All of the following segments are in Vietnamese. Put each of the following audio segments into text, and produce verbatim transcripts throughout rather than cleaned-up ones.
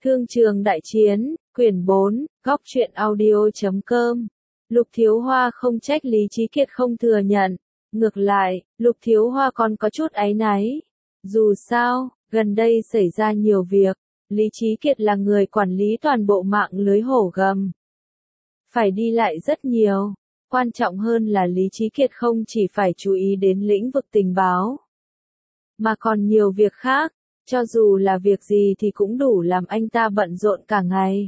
Thương trường đại chiến, quyển bốn, góc truyện audio chấm com. Lục Thiếu Hoa không trách Lý Chí Kiệt không thừa nhận. Ngược lại, Lục Thiếu Hoa còn có chút áy náy. Dù sao, gần đây xảy ra nhiều việc. Lý Chí Kiệt là người quản lý toàn bộ mạng lưới hổ gầm. Phải đi lại rất nhiều. Quan trọng hơn là Lý Chí Kiệt không chỉ phải chú ý đến lĩnh vực tình báo, mà còn nhiều việc khác. Cho dù là việc gì thì cũng đủ làm anh ta bận rộn cả ngày.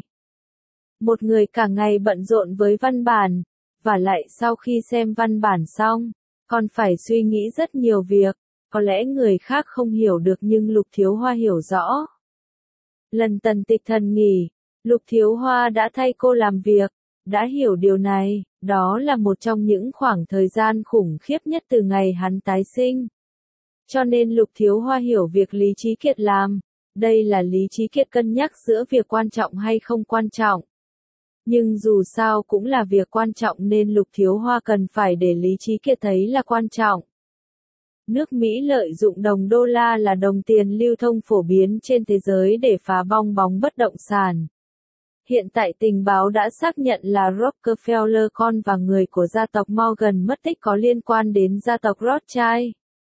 Một người cả ngày bận rộn với văn bản, và lại sau khi xem văn bản xong, còn phải suy nghĩ rất nhiều việc, có lẽ người khác không hiểu được nhưng Lục Thiếu Hoa hiểu rõ. Lần Tần Tịch Thần nghỉ, Lục Thiếu Hoa đã thay cô làm việc, đã hiểu điều này, đó là một trong những khoảng thời gian khủng khiếp nhất từ ngày hắn tái sinh. Cho nên Lục Thiếu Hoa hiểu việc Lý Chí Kiệt làm, đây là Lý Chí Kiệt cân nhắc giữa việc quan trọng hay không quan trọng. Nhưng dù sao cũng là việc quan trọng nên Lục Thiếu Hoa cần phải để Lý Chí Kiệt thấy là quan trọng. Nước Mỹ lợi dụng đồng đô la là đồng tiền lưu thông phổ biến trên thế giới để phá bong bóng bất động sản. Hiện tại tình báo đã xác nhận là Rockefeller con và người của gia tộc Morgan mất tích có liên quan đến gia tộc Rothschild.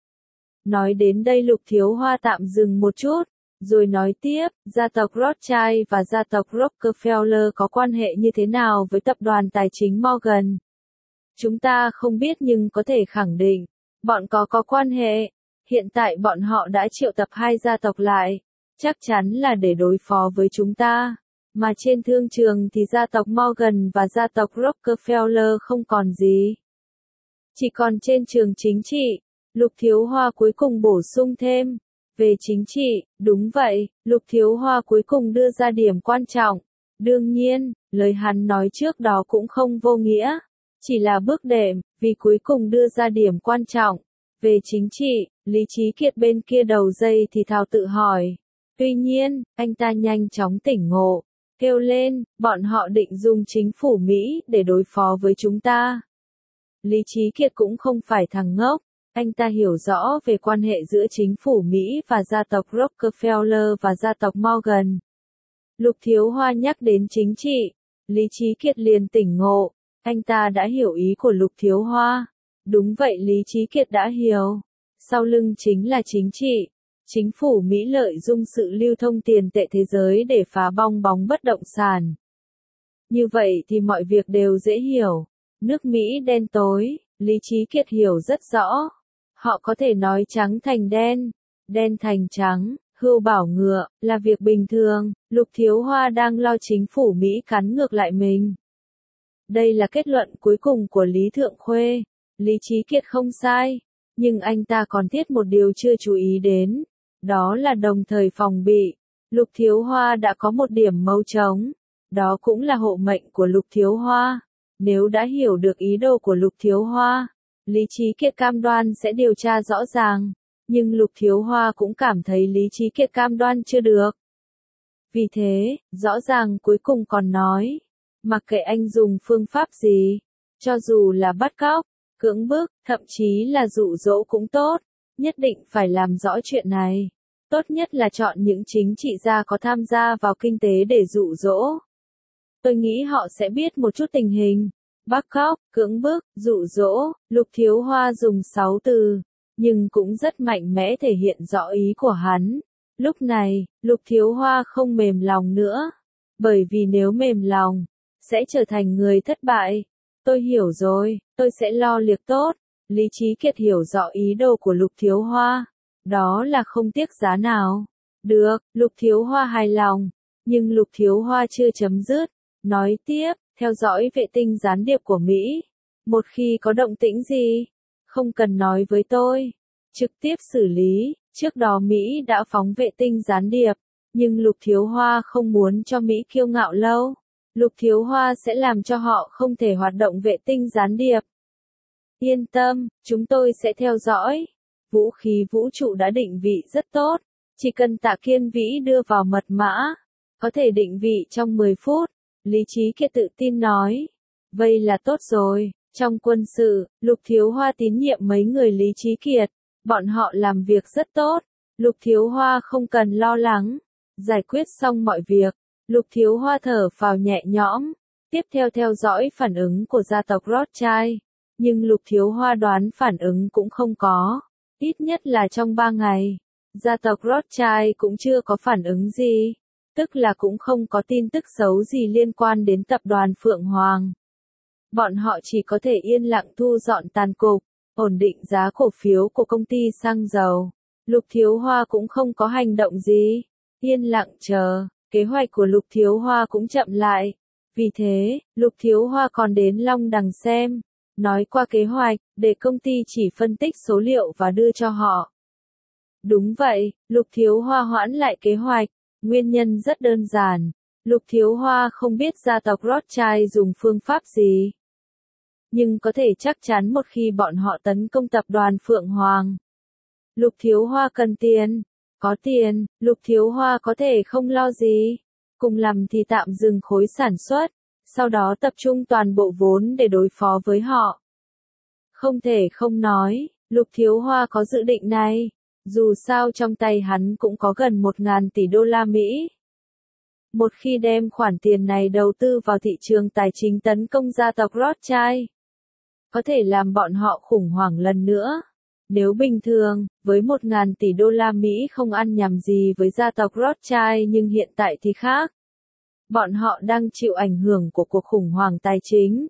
Nói đến đây Lục Thiếu Hoa tạm dừng một chút, rồi nói tiếp, gia tộc Rothschild và gia tộc Rockefeller có quan hệ như thế nào với tập đoàn tài chính Morgan? Chúng ta không biết nhưng có thể khẳng định, bọn có có quan hệ. Hiện tại bọn họ đã triệu tập hai gia tộc lại, chắc chắn là để đối phó với chúng ta. Mà trên thương trường thì gia tộc Morgan và gia tộc Rockefeller không còn gì. Chỉ còn trên trường chính trị. Lục Thiếu Hoa cuối cùng bổ sung thêm, về chính trị, đúng vậy, Lục Thiếu Hoa cuối cùng đưa ra điểm quan trọng. Đương nhiên, lời hắn nói trước đó cũng không vô nghĩa, chỉ là bước đệm, vì cuối cùng đưa ra điểm quan trọng. Về chính trị, Lý Chí Kiệt bên kia đầu dây thì thào tự hỏi. Tuy nhiên, anh ta nhanh chóng tỉnh ngộ, kêu lên, bọn họ định dùng chính phủ Mỹ để đối phó với chúng ta. Lý Chí Kiệt cũng không phải thằng ngốc. Anh ta hiểu rõ về quan hệ giữa chính phủ Mỹ và gia tộc Rockefeller và gia tộc Morgan. Lục Thiếu Hoa nhắc đến chính trị, Lý Chí Kiệt liền tỉnh ngộ, anh ta đã hiểu ý của Lục Thiếu Hoa. Đúng vậy Lý Chí Kiệt đã hiểu, sau lưng chính là chính trị. Chính phủ Mỹ lợi dụng sự lưu thông tiền tệ thế giới để phá bong bóng bất động sản. Như vậy thì mọi việc đều dễ hiểu. Nước Mỹ đen tối, Lý Chí Kiệt hiểu rất rõ. Họ có thể nói trắng thành đen, đen thành trắng, hươu bảo ngựa, là việc bình thường. Lục Thiếu Hoa đang lo chính phủ Mỹ cắn ngược lại mình. Đây là kết luận cuối cùng của Lý Thượng Khuê. Lý Chí Kiệt không sai, nhưng anh ta còn thiết một điều chưa chú ý đến. Đó là đồng thời phòng bị. Lục Thiếu Hoa đã có một điểm mấu trống. Đó cũng là hộ mệnh của Lục Thiếu Hoa. Nếu đã hiểu được ý đồ của Lục Thiếu Hoa, Lý Chí Kiệt cam đoan sẽ điều tra rõ ràng, nhưng Lục Thiếu Hoa cũng cảm thấy Lý Chí Kiệt cam đoan chưa được. Vì thế, rõ ràng cuối cùng còn nói, mặc kệ anh dùng phương pháp gì, cho dù là bắt cóc, cưỡng bức, thậm chí là dụ dỗ cũng tốt, nhất định phải làm rõ chuyện này. Tốt nhất là chọn những chính trị gia có tham gia vào kinh tế để dụ dỗ. Tôi nghĩ họ sẽ biết một chút tình hình. Bắt cóc, cưỡng bức, dụ dỗ, Lục Thiếu Hoa dùng sáu từ, nhưng cũng rất mạnh mẽ thể hiện rõ ý của hắn. Lúc này, Lục Thiếu Hoa không mềm lòng nữa, bởi vì nếu mềm lòng, sẽ trở thành người thất bại. Tôi hiểu rồi, tôi sẽ lo liệt tốt. Lý Chí Kiệt hiểu rõ ý đồ của Lục Thiếu Hoa, đó là không tiếc giá nào. Được, Lục Thiếu Hoa hài lòng, nhưng Lục Thiếu Hoa chưa chấm dứt, nói tiếp. Theo dõi vệ tinh gián điệp của Mỹ. Một khi có động tĩnh gì, không cần nói với tôi. Trực tiếp xử lý, trước đó Mỹ đã phóng vệ tinh gián điệp, nhưng Lục Thiếu Hoa không muốn cho Mỹ kiêu ngạo lâu. Lục Thiếu Hoa sẽ làm cho họ không thể hoạt động vệ tinh gián điệp. Yên tâm, chúng tôi sẽ theo dõi. Vũ khí vũ trụ đã định vị rất tốt, chỉ cần Tạ Kiên Vĩ đưa vào mật mã, có thể định vị trong mười phút. Lý Chí Kiệt tự tin nói. Vậy là tốt rồi. Trong quân sự, Lục Thiếu Hoa tín nhiệm mấy người Lý Chí Kiệt. Bọn họ làm việc rất tốt. Lục Thiếu Hoa không cần lo lắng. Giải quyết xong mọi việc, Lục Thiếu Hoa thở phào nhẹ nhõm, tiếp theo theo dõi phản ứng của gia tộc Rothschild, nhưng Lục Thiếu Hoa đoán phản ứng cũng không có, ít nhất là trong ba ngày, gia tộc Rothschild cũng chưa có phản ứng gì, tức là cũng không có tin tức xấu gì liên quan đến tập đoàn Phượng Hoàng. Bọn họ chỉ có thể yên lặng thu dọn tàn cục, ổn định giá cổ phiếu của công ty xăng dầu. Lục Thiếu Hoa cũng không có hành động gì, yên lặng chờ, kế hoạch của Lục Thiếu Hoa cũng chậm lại. Vì thế, Lục Thiếu Hoa còn đến Long Đằng xem, nói qua kế hoạch, để công ty chỉ phân tích số liệu và đưa cho họ. Đúng vậy, Lục Thiếu Hoa hoãn lại kế hoạch, nguyên nhân rất đơn giản, Lục Thiếu Hoa không biết gia tộc Rothschild dùng phương pháp gì. Nhưng có thể chắc chắn một khi bọn họ tấn công tập đoàn Phượng Hoàng, Lục Thiếu Hoa cần tiền, có tiền, Lục Thiếu Hoa có thể không lo gì, cùng lắm thì tạm dừng khối sản xuất, sau đó tập trung toàn bộ vốn để đối phó với họ. Không thể không nói, Lục Thiếu Hoa có dự định này, dù sao trong tay hắn cũng có gần một ngàn tỷ đô la Mỹ. Một khi đem khoản tiền này đầu tư vào thị trường tài chính tấn công gia tộc Rothschild, có thể làm bọn họ khủng hoảng lần nữa. Nếu bình thường, với một ngàn tỷ đô la Mỹ không ăn nhầm gì với gia tộc Rothschild, nhưng hiện tại thì khác. Bọn họ đang chịu ảnh hưởng của cuộc khủng hoảng tài chính.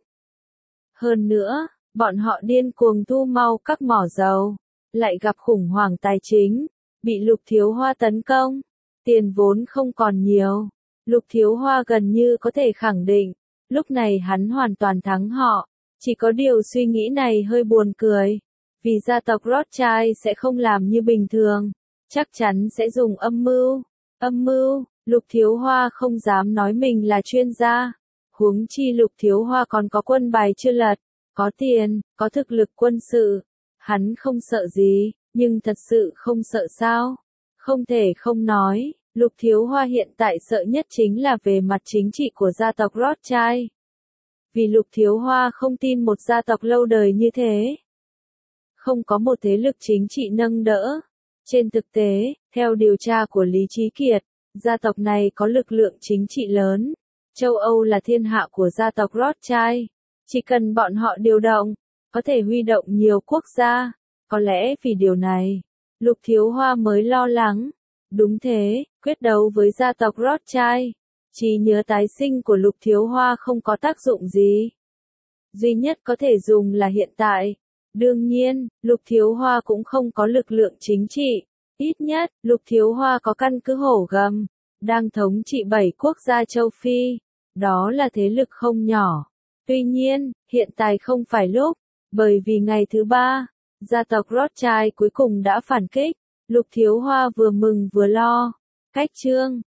Hơn nữa, bọn họ điên cuồng thu mau các mỏ dầu, lại gặp khủng hoảng tài chính, bị Lục Thiếu Hoa tấn công, tiền vốn không còn nhiều. Lục Thiếu Hoa gần như có thể khẳng định, lúc này hắn hoàn toàn thắng họ, chỉ có điều suy nghĩ này hơi buồn cười. Vì gia tộc Rothschild sẽ không làm như bình thường, chắc chắn sẽ dùng âm mưu. Âm mưu, Lục Thiếu Hoa không dám nói mình là chuyên gia. Huống chi Lục Thiếu Hoa còn có quân bài chưa lật, có tiền, có thực lực quân sự. Hắn không sợ gì, nhưng thật sự không sợ sao? Không thể không nói, Lục Thiếu Hoa hiện tại sợ nhất chính là về mặt chính trị của gia tộc Rothschild. Vì Lục Thiếu Hoa không tin một gia tộc lâu đời như thế không có một thế lực chính trị nâng đỡ. Trên thực tế, theo điều tra của Lý Chí Kiệt, gia tộc này có lực lượng chính trị lớn. Châu Âu là thiên hạ của gia tộc Rothschild. Chỉ cần bọn họ điều động, có thể huy động nhiều quốc gia. Có lẽ vì điều này, Lục Thiếu Hoa mới lo lắng. Đúng thế, quyết đấu với gia tộc Rothschild, trí nhớ tái sinh của Lục Thiếu Hoa không có tác dụng gì. Duy nhất có thể dùng là hiện tại. Đương nhiên, Lục Thiếu Hoa cũng không có lực lượng chính trị. Ít nhất, Lục Thiếu Hoa có căn cứ Hổ Gầm, đang thống trị bảy quốc gia châu Phi. Đó là thế lực không nhỏ. Tuy nhiên, hiện tại không phải lúc, bởi vì ngày thứ ba, gia tộc Rothschild cuối cùng đã phản kích. Lục Thiếu Hoa vừa mừng vừa lo. Cách chương